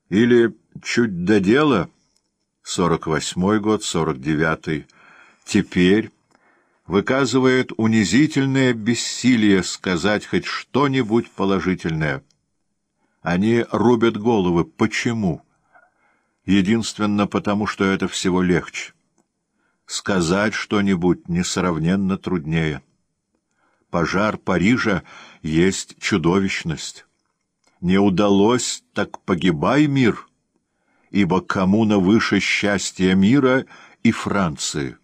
Или чуть до дела, 48-й год, 49-й, теперь выказывает унизительное бессилие сказать хоть что-нибудь положительное. Они рубят головы. Почему? Единственно потому, что это всего легче. Сказать что-нибудь несравненно труднее. Пожар Парижа есть чудовищность. Не удалось, так погибай, мир, ибо коммуна выше счастья мира и Франции.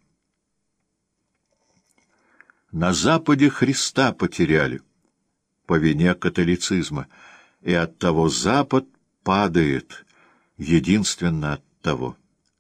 На Западе Христа потеряли по вине католицизма, и оттого Запад падает, единственно оттого.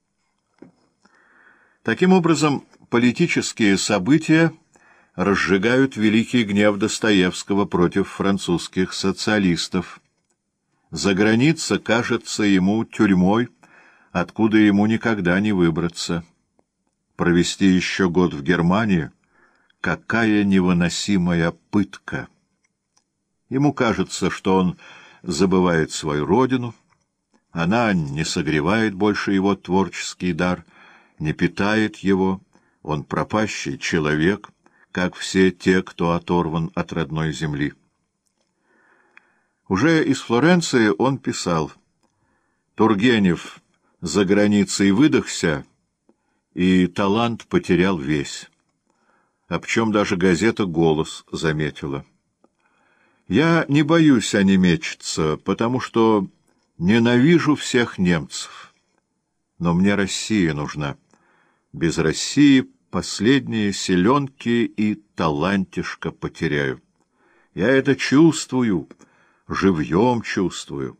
Таким образом, политические события разжигают великий гнев Достоевского против французских социалистов. За-граница кажется ему тюрьмой, откуда ему никогда не выбраться. Провести еще год в Германии — какая невыносимая пытка! Ему кажется, что он забывает свою родину, она не согревает больше его творческий дар, не питает его, он пропащий человек, как все те, кто оторван от родной земли. Уже из Флоренции он писал: «Тургенев за границей выдохся, и талант потерял весь», об чем даже газета «Голос» заметила. «Я не боюсь онемечиться, потому что ненавижу всех немцев. Но мне Россия нужна. Без России последние селенки и талантишко потеряю. Я это чувствую, живьем чувствую».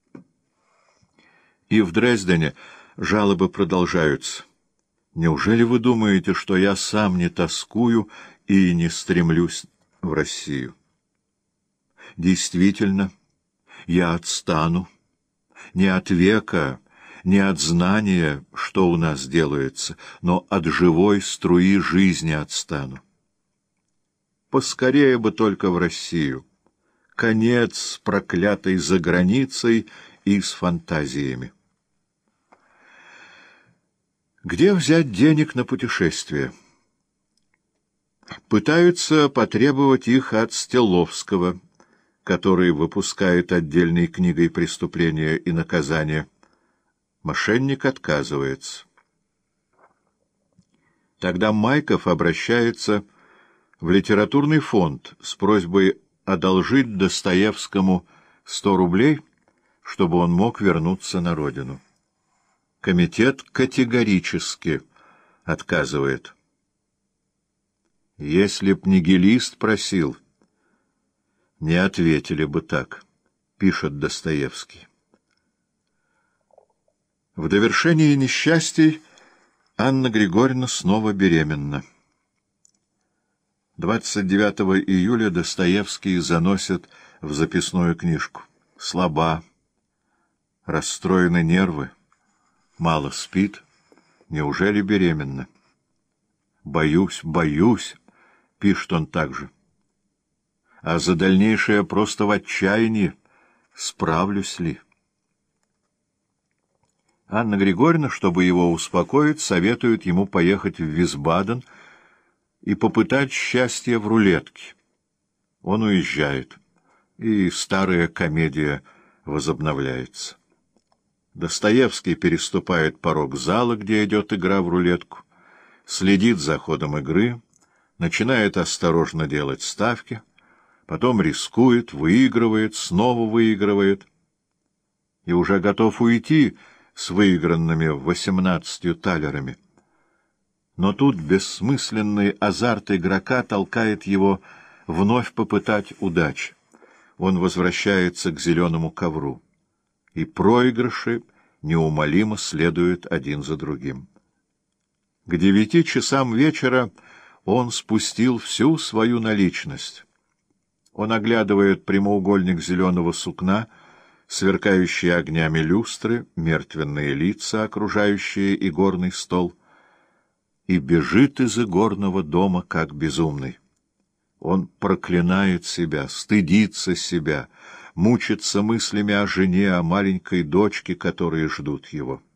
И в Дрездене жалобы продолжаются. «Неужели вы думаете, что я сам не тоскую и не стремлюсь в Россию? Действительно, я отстану. Не от века, не от знания, что у нас делается, но от живой струи жизни отстану. Поскорее бы только в Россию. Конец с проклятой заграницей и с фантазиями». Где взять денег на путешествие? Пытаются потребовать их от Стелловского, который выпускает отдельной книгой «Преступления и наказания». Мошенник отказывается. Тогда Майков обращается в литературный фонд с просьбой одолжить Достоевскому 100 рублей, чтобы он мог вернуться на родину. Комитет категорически отказывает. Если б нигилист просил, не ответили бы так, пишет Достоевский. В довершении несчастий Анна Григорьевна снова беременна. 29 июля Достоевский заносит в записную книжку: слаба, расстроены нервы, мало спит, неужели беременна? «Боюсь, боюсь», — пишет он также. А за дальнейшее просто в отчаянии, справлюсь ли? Анна Григорьевна, чтобы его успокоить, советует ему поехать в Висбаден и попытать счастье в рулетке. Он уезжает, и старая комедия возобновляется. Достоевский переступает порог зала, где идет игра в рулетку, следит за ходом игры, начинает осторожно делать ставки, потом рискует, выигрывает, снова выигрывает, и уже готов уйти с выигранными 18 талерами. Но тут бессмысленный азарт игрока толкает его вновь попытать удачи. Он возвращается к зеленому ковру, и проигрыши неумолимо следуют один за другим. К 9 часам вечера он спустил всю свою наличность. Он оглядывает прямоугольник зеленого сукна, сверкающие огнями люстры, мертвенные лица, окружающие игорный стол, и бежит из игорного дома, как безумный. Он проклинает себя, стыдится себя, мучится мыслями о жене, о маленькой дочке, которые ждут его.